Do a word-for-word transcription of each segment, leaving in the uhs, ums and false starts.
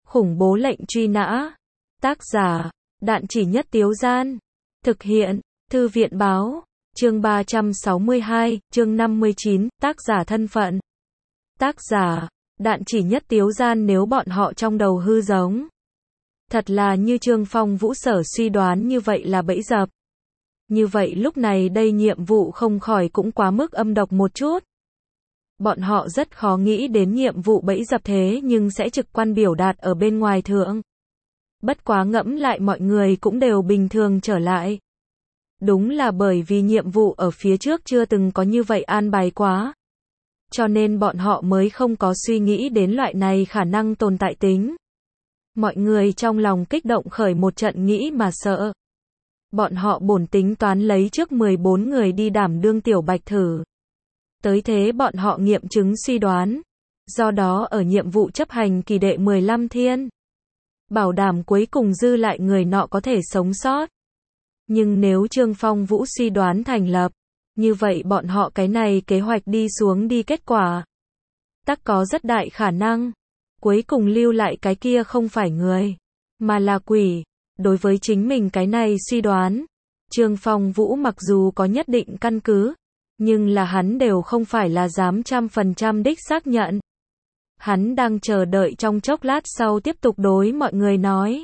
Khủng bố lệnh truy nã. Tác giả, Đạn Chỉ Nhất Tiếu Gian. Thực hiện, Thư viện Báo. Chương ba trăm sáu mươi hai, chương năm mươi chín, tác giả thân phận. Tác giả, Đạn Chỉ Nhất Tiếu Gian. Nếu bọn họ trong đầu hư giống thật là như Trương Phong Vũ Sở suy đoán như vậy là bẫy dập. Như vậy lúc này đây nhiệm vụ không khỏi cũng quá mức âm độc một chút. Bọn họ rất khó nghĩ đến nhiệm vụ bẫy dập thế nhưng sẽ trực quan biểu đạt ở bên ngoài thượng. Bất quá ngẫm lại mọi người cũng đều bình thường trở lại. Đúng là bởi vì nhiệm vụ ở phía trước chưa từng có như vậy an bài quá. Cho nên bọn họ mới không có suy nghĩ đến loại này khả năng tồn tại tính. Mọi người trong lòng kích động khởi một trận nghĩ mà sợ. Bọn họ bổn tính toán lấy trước mười bốn người đi đảm đương tiểu bạch thử. Tới thế bọn họ nghiệm chứng suy đoán. Do đó ở nhiệm vụ chấp hành kỳ đệ mười lăm thiên. Bảo đảm cuối cùng dư lại người nọ có thể sống sót. Nhưng nếu Trương Phong Vũ suy đoán thành lập, như vậy bọn họ cái này kế hoạch đi xuống đi kết quả. Tắc có rất đại khả năng. Cuối cùng lưu lại cái kia không phải người, mà là quỷ. Đối với chính mình cái này suy đoán, Trương Phong Vũ mặc dù có nhất định căn cứ, nhưng là hắn đều không phải là dám trăm phần trăm đích xác nhận. Hắn đang chờ đợi trong chốc lát sau tiếp tục đối mọi người nói.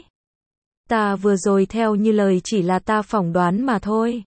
Ta vừa rồi theo như lời chỉ là ta phỏng đoán mà thôi.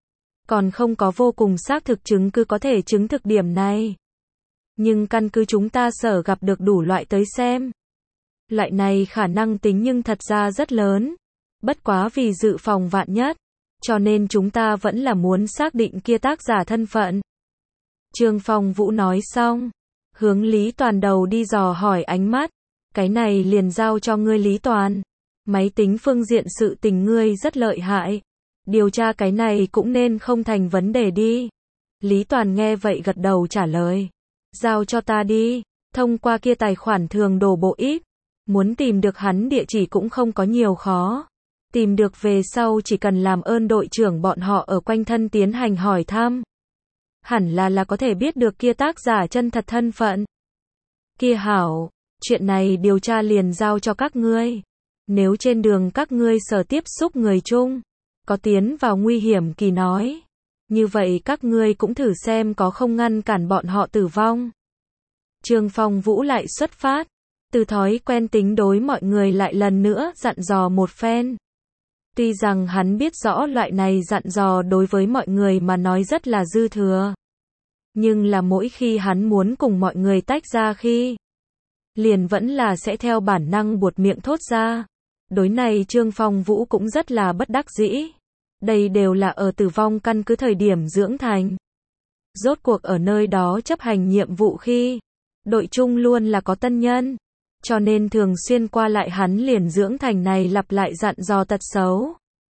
Còn không có vô cùng xác thực chứng cứ có thể chứng thực điểm này. Nhưng căn cứ chúng ta sở gặp được đủ loại tới xem. Loại này khả năng tính nhưng thật ra rất lớn. Bất quá vì dự phòng vạn nhất. Cho nên chúng ta vẫn là muốn xác định kia tác giả thân phận. Trương Phong Vũ nói xong. Hướng Lý Toàn đầu đi dò hỏi ánh mắt. Cái này liền giao cho ngươi Lý Toàn. Máy tính phương diện sự tình ngươi rất lợi hại. Điều tra cái này cũng nên không thành vấn đề đi. Lý Toàn nghe vậy gật đầu trả lời. Giao cho ta đi. Thông qua kia tài khoản thường đổ bộ ít. Muốn tìm được hắn địa chỉ cũng không có nhiều khó. Tìm được về sau chỉ cần làm ơn đội trưởng bọn họ ở quanh thân tiến hành hỏi thăm. Hẳn là là có thể biết được kia tác giả chân thật thân phận. Kia hảo, chuyện này điều tra liền giao cho các ngươi. Nếu trên đường các ngươi sở tiếp xúc người chung, có tiến vào nguy hiểm kỳ nói. Như vậy các ngươi cũng thử xem có không ngăn cản bọn họ tử vong. Trương Phong Vũ lại xuất phát. Từ thói quen tính đối mọi người lại lần nữa dặn dò một phen. Tuy rằng hắn biết rõ loại này dặn dò đối với mọi người mà nói rất là dư thừa. Nhưng là mỗi khi hắn muốn cùng mọi người tách ra khi, liền vẫn là sẽ theo bản năng buột miệng thốt ra. Đối này Trương Phong Vũ cũng rất là bất đắc dĩ. Đây đều là ở tử vong căn cứ thời điểm dưỡng thành. Rốt cuộc ở nơi đó chấp hành nhiệm vụ khi, đội chung luôn là có tân nhân. Cho nên thường xuyên qua lại hắn liền dưỡng thành này lặp lại dặn dò tật xấu.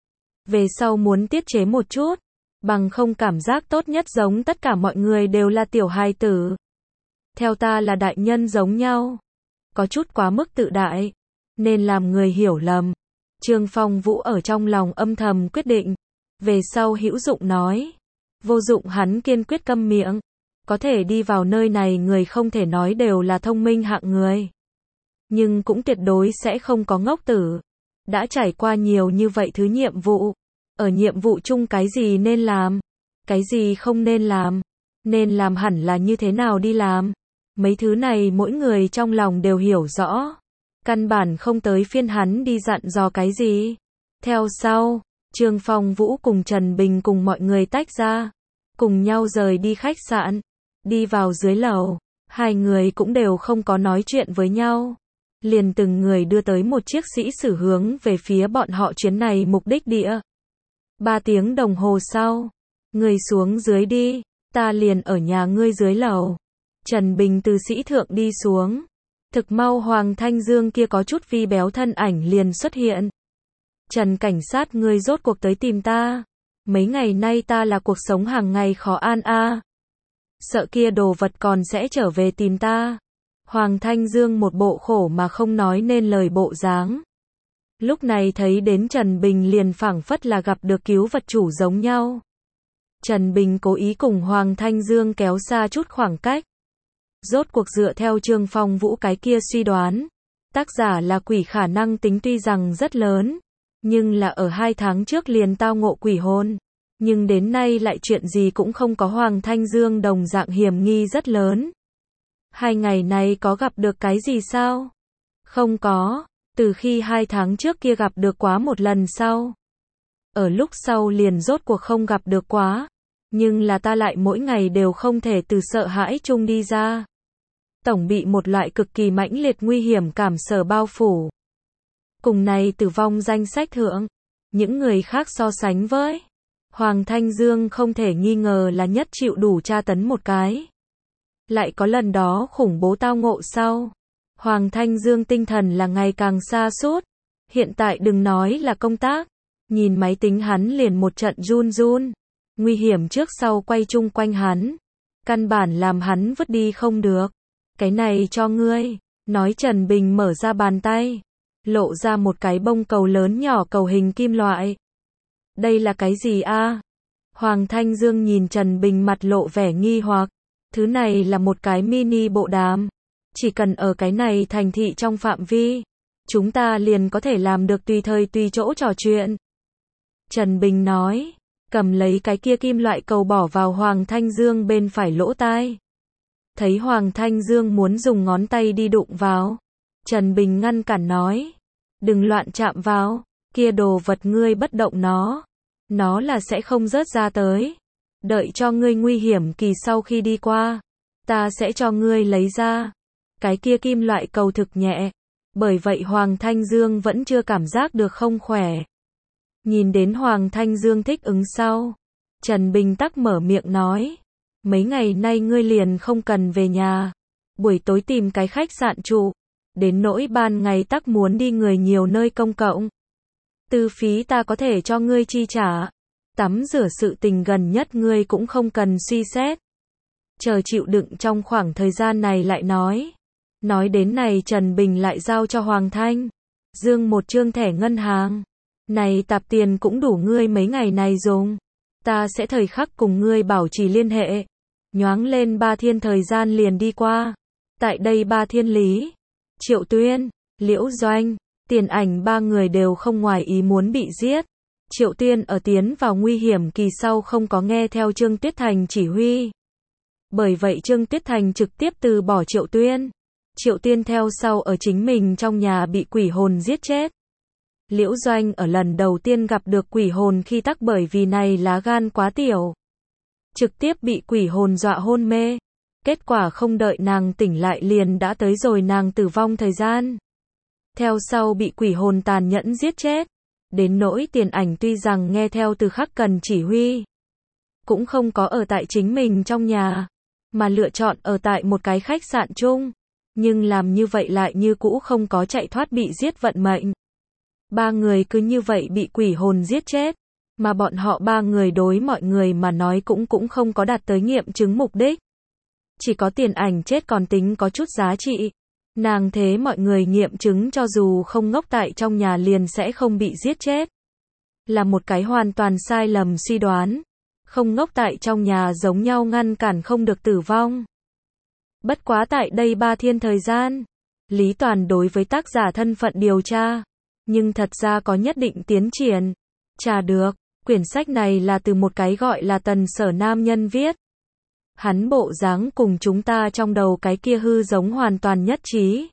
Về sau muốn tiết chế một chút, bằng không cảm giác tốt nhất giống tất cả mọi người đều là tiểu hài tử. Theo ta là đại nhân giống nhau. Có chút quá mức tự đại, nên làm người hiểu lầm. Trương Phong Vũ ở trong lòng âm thầm quyết định. Về sau hữu dụng nói. Vô dụng hắn kiên quyết câm miệng. Có thể đi vào nơi này người không thể nói đều là thông minh hạng người. Nhưng cũng tuyệt đối sẽ không có ngốc tử. Đã trải qua nhiều như vậy thứ nhiệm vụ. Ở nhiệm vụ chung cái gì nên làm, cái gì không nên làm, nên làm hẳn là như thế nào đi làm. Mấy thứ này mỗi người trong lòng đều hiểu rõ. Căn bản không tới phiên hắn đi dặn dò cái gì. Theo sau, Trương Phong Vũ cùng Trần Bình cùng mọi người tách ra. Cùng nhau rời đi khách sạn. Đi vào dưới lầu. Hai người cũng đều không có nói chuyện với nhau. Liền từng người đưa tới một chiếc sĩ sử hướng về phía bọn họ chuyến này mục đích địa. Ba tiếng đồng hồ sau. Người xuống dưới đi. Ta liền ở nhà ngươi dưới lầu. Trần Bình từ sĩ thượng đi xuống. Thực mau Hoàng Thanh Dương kia có chút vi béo thân ảnh liền xuất hiện. Trần cảnh sát ngươi rốt cuộc tới tìm ta. Mấy ngày nay ta là cuộc sống hàng ngày khó an a. Sợ kia đồ vật còn sẽ trở về tìm ta. Hoàng Thanh Dương một bộ khổ mà không nói nên lời bộ dáng. Lúc này thấy đến Trần Bình liền phảng phất là gặp được cứu vật chủ giống nhau. Trần Bình cố ý cùng Hoàng Thanh Dương kéo xa chút khoảng cách. Rốt cuộc dựa theo Trương Phong Vũ cái kia suy đoán. Tác giả là quỷ khả năng tính tuy rằng rất lớn, nhưng là ở hai tháng trước liền tao ngộ quỷ hồn. Nhưng đến nay lại chuyện gì cũng không có. Hoàng Thanh Dương đồng dạng hiểm nghi rất lớn. Hai ngày này có gặp được cái gì sao? Không có, từ khi hai tháng trước kia gặp được quá một lần sau. Ở lúc sau liền rốt cuộc không gặp được quá. Nhưng là ta lại mỗi ngày đều không thể từ sợ hãi chung đi ra. Tổng bị một loại cực kỳ mãnh liệt nguy hiểm cảm sở bao phủ. Cùng này tử vong danh sách thượng, những người khác so sánh với Hoàng Thanh Dương không thể nghi ngờ là nhất chịu đủ tra tấn một cái. Lại có lần đó khủng bố tao ngộ sau. Hoàng Thanh Dương tinh thần là ngày càng sa sút. Hiện tại đừng nói là công tác. Nhìn máy tính hắn liền một trận run run. Nguy hiểm trước sau quay chung quanh hắn. Căn bản làm hắn vứt đi không được. Cái này cho ngươi. Nói Trần Bình mở ra bàn tay. Lộ ra một cái bông cầu lớn nhỏ cầu hình kim loại. Đây là cái gì a? Hoàng Thanh Dương nhìn Trần Bình mặt lộ vẻ nghi hoặc. Thứ này là một cái mini bộ đàm. Chỉ cần ở cái này thành thị trong phạm vi, chúng ta liền có thể làm được tùy thời tùy chỗ trò chuyện. Trần Bình nói, cầm lấy cái kia kim loại cầu bỏ vào Hoàng Thanh Dương bên phải lỗ tai. Thấy Hoàng Thanh Dương muốn dùng ngón tay đi đụng vào. Trần Bình ngăn cản nói, đừng loạn chạm vào, kia đồ vật ngươi bất động nó. Nó là sẽ không rớt ra tới. Đợi cho ngươi nguy hiểm kỳ sau khi đi qua, ta sẽ cho ngươi lấy ra. Cái kia kim loại cầu thực nhẹ. Bởi vậy Hoàng Thanh Dương vẫn chưa cảm giác được không khỏe. Nhìn đến Hoàng Thanh Dương thích ứng sau, Trần Bình tắc mở miệng nói, mấy ngày nay ngươi liền không cần về nhà. Buổi tối tìm cái khách sạn trụ. Đến nỗi ban ngày tắc muốn đi người nhiều nơi công cộng. Tư phí ta có thể cho ngươi chi trả. Tắm rửa sự tình gần nhất ngươi cũng không cần suy xét. Chờ chịu đựng trong khoảng thời gian này lại nói. Nói đến này Trần Bình lại giao cho Hoàng Thanh Dương một trương thẻ ngân hàng. Này tạp tiền cũng đủ ngươi mấy ngày này dùng. Ta sẽ thời khắc cùng ngươi bảo trì liên hệ. Nhoáng lên ba thiên thời gian liền đi qua. Tại đây ba thiên lý, Triệu Tuyên, Liễu Doanh, Tiền Ảnh ba người đều không ngoài ý muốn bị giết. Triệu Tuyên ở tiến vào nguy hiểm kỳ sau không có nghe theo Trương Tuyết Thành chỉ huy. Bởi vậy Trương Tuyết Thành trực tiếp từ bỏ Triệu Tuyên. Triệu Tuyên theo sau ở chính mình trong nhà bị quỷ hồn giết chết. Liễu Doanh ở lần đầu tiên gặp được quỷ hồn khi tắc bởi vì này lá gan quá tiểu. Trực tiếp bị quỷ hồn dọa hôn mê. Kết quả không đợi nàng tỉnh lại liền đã tới rồi nàng tử vong thời gian. Theo sau bị quỷ hồn tàn nhẫn giết chết. Đến nỗi Tiền Ảnh tuy rằng nghe theo từ khắc cần chỉ huy, cũng không có ở tại chính mình trong nhà, mà lựa chọn ở tại một cái khách sạn chung. Nhưng làm như vậy lại như cũ không có chạy thoát bị giết vận mệnh. Ba người cứ như vậy bị quỷ hồn giết chết. Mà bọn họ ba người đối mọi người mà nói cũng cũng không có đạt tới nghiệm chứng mục đích. Chỉ có Tiền Ảnh chết còn tính có chút giá trị. Nàng thế mọi người nghiệm chứng cho dù không ngốc tại trong nhà liền sẽ không bị giết chết. Là một cái hoàn toàn sai lầm suy đoán. Không ngốc tại trong nhà giống nhau ngăn cản không được tử vong. Bất quá tại đây ba thiên thời gian, Lý Toàn đối với tác giả thân phận điều tra. Nhưng thật ra có nhất định tiến triển. Tra được, quyển sách này là từ một cái gọi là Tần Sở nam nhân viết. Hắn bộ dáng cùng chúng ta trong đầu cái kia hư giống hoàn toàn nhất trí.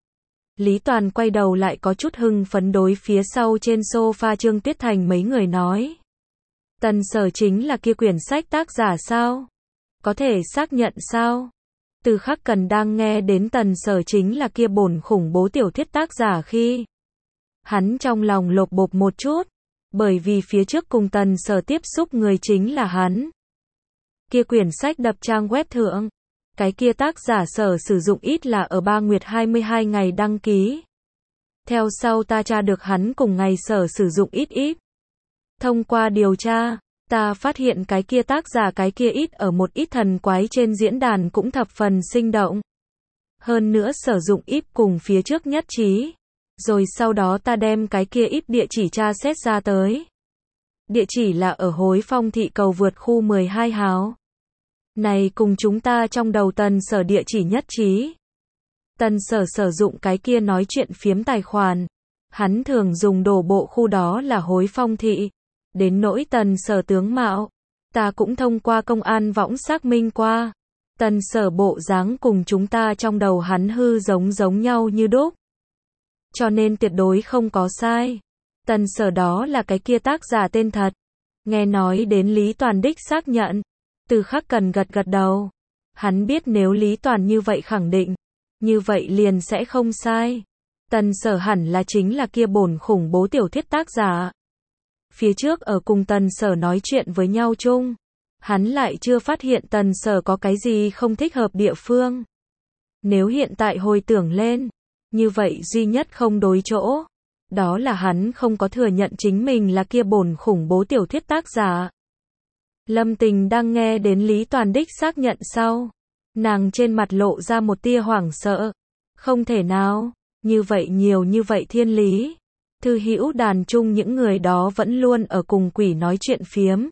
Lý Toàn quay đầu lại có chút hưng phấn đối phía sau trên sofa Trương Tuyết Thành mấy người nói. Tần Sở chính là kia quyển sách tác giả sao? Có thể xác nhận sao? Từ khắc cần đang nghe đến Tần Sở chính là kia bổn khủng bố tiểu thuyết tác giả khi. Hắn trong lòng lột bột một chút. Bởi vì phía trước cùng Tần Sở tiếp xúc người chính là hắn. Kia quyển sách đập trang web thượng. Cái kia tác giả Sở sử dụng ít là ở Ba Nguyệt hai mươi hai ngày đăng ký. Theo sau ta tra được hắn cùng ngày Sở sử dụng ít ít. Thông qua điều tra, ta phát hiện cái kia tác giả cái kia ít ở một ít thần quái trên diễn đàn cũng thập phần sinh động. Hơn nữa sử dụng ít cùng phía trước nhất trí. Rồi sau đó ta đem cái kia ít địa chỉ tra xét ra tới. Địa chỉ là ở Hối Phong thị cầu vượt khu mười hai hào. Này cùng chúng ta trong đầu Tần Sở địa chỉ nhất trí. Tần Sở sử dụng cái kia nói chuyện phiếm tài khoản. Hắn thường dùng đổ bộ khu đó là Hối Phong thị. Đến nỗi Tần Sở tướng mạo, ta cũng thông qua công an võng xác minh qua. Tần Sở bộ dáng cùng chúng ta trong đầu hắn hư giống giống nhau như đúc. Cho nên tuyệt đối không có sai. Tần Sở đó là cái kia tác giả tên thật. Nghe nói đến Lý Toàn đích xác nhận. Từ Khắc Cần gật gật đầu. Hắn biết nếu Lý Toàn như vậy khẳng định, như vậy liền sẽ không sai. Tần Sở hẳn là chính là kia bổn khủng bố tiểu thuyết tác giả. Phía trước ở cùng Tần Sở nói chuyện với nhau chung, hắn lại chưa phát hiện Tần Sở có cái gì không thích hợp địa phương. Nếu hiện tại hồi tưởng lên, như vậy duy nhất không đối chỗ, đó là hắn không có thừa nhận chính mình là kia bổn khủng bố tiểu thuyết tác giả. Lâm Tình đang nghe đến Lý Toàn đích xác nhận sau, nàng trên mặt lộ ra một tia hoảng sợ. Không thể nào, như vậy nhiều như vậy thiên lý. Thư hữu đàn chung những người đó vẫn luôn ở cùng quỷ nói chuyện phiếm.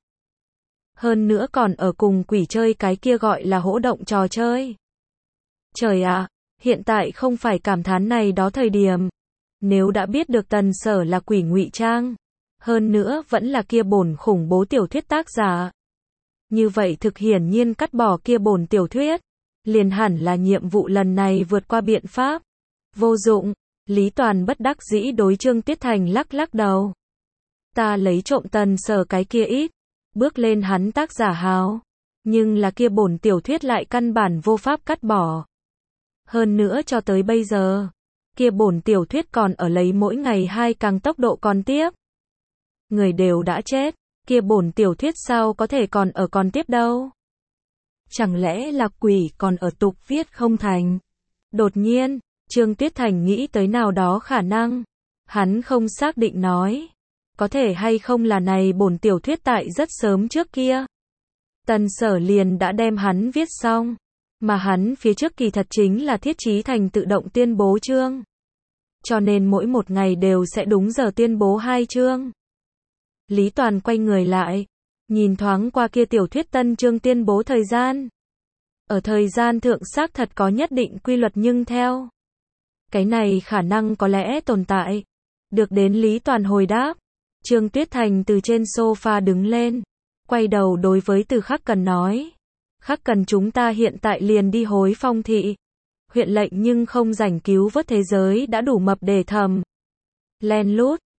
Hơn nữa còn ở cùng quỷ chơi cái kia gọi là hỗ động trò chơi. Trời ạ, hiện tại không phải cảm thán này đó thời điểm. Nếu đã biết được Tần Sở là quỷ ngụy trang, hơn nữa vẫn là kia bổn khủng bố tiểu thuyết tác giả. Như vậy thực hiển nhiên cắt bỏ kia bổn tiểu thuyết, liền hẳn là nhiệm vụ lần này vượt qua biện pháp. Vô dụng, Lý Toàn bất đắc dĩ đối Trương Tiết Thành lắc lắc đầu. Ta lấy trộm Tần Sở cái kia ít, bước lên hắn tác giả hào, nhưng là kia bổn tiểu thuyết lại căn bản vô pháp cắt bỏ. Hơn nữa cho tới bây giờ, kia bổn tiểu thuyết còn ở lấy mỗi ngày hai càng tốc độ còn tiếp. Người đều đã chết, kia bổn tiểu thuyết sao có thể còn ở còn tiếp đâu. Chẳng lẽ là quỷ còn ở tục viết không thành? Đột nhiên, Trương Tiết Thành nghĩ tới nào đó khả năng. Hắn không xác định nói. Có thể hay không là này bổn tiểu thuyết tại rất sớm trước kia. Tần Sở liền đã đem hắn viết xong. Mà hắn phía trước kỳ thật chính là thiết trí thành tự động tuyên bố chương. Cho nên mỗi một ngày đều sẽ đúng giờ tuyên bố hai chương. Lý Toàn quay người lại, nhìn thoáng qua kia tiểu thuyết tân chương tuyên bố thời gian. Ở thời gian thượng xác thật có nhất định quy luật nhưng theo. Cái này khả năng có lẽ tồn tại. Được đến Lý Toàn hồi đáp. Trương Tuyết Thành từ trên sofa đứng lên. Quay đầu đối với Từ Khắc Cần nói. Khắc Cần chúng ta hiện tại liền đi Hối Phong thị. Huyện lệnh nhưng không rảnh cứu vớt thế giới đã đủ mập để thầm. Len lút,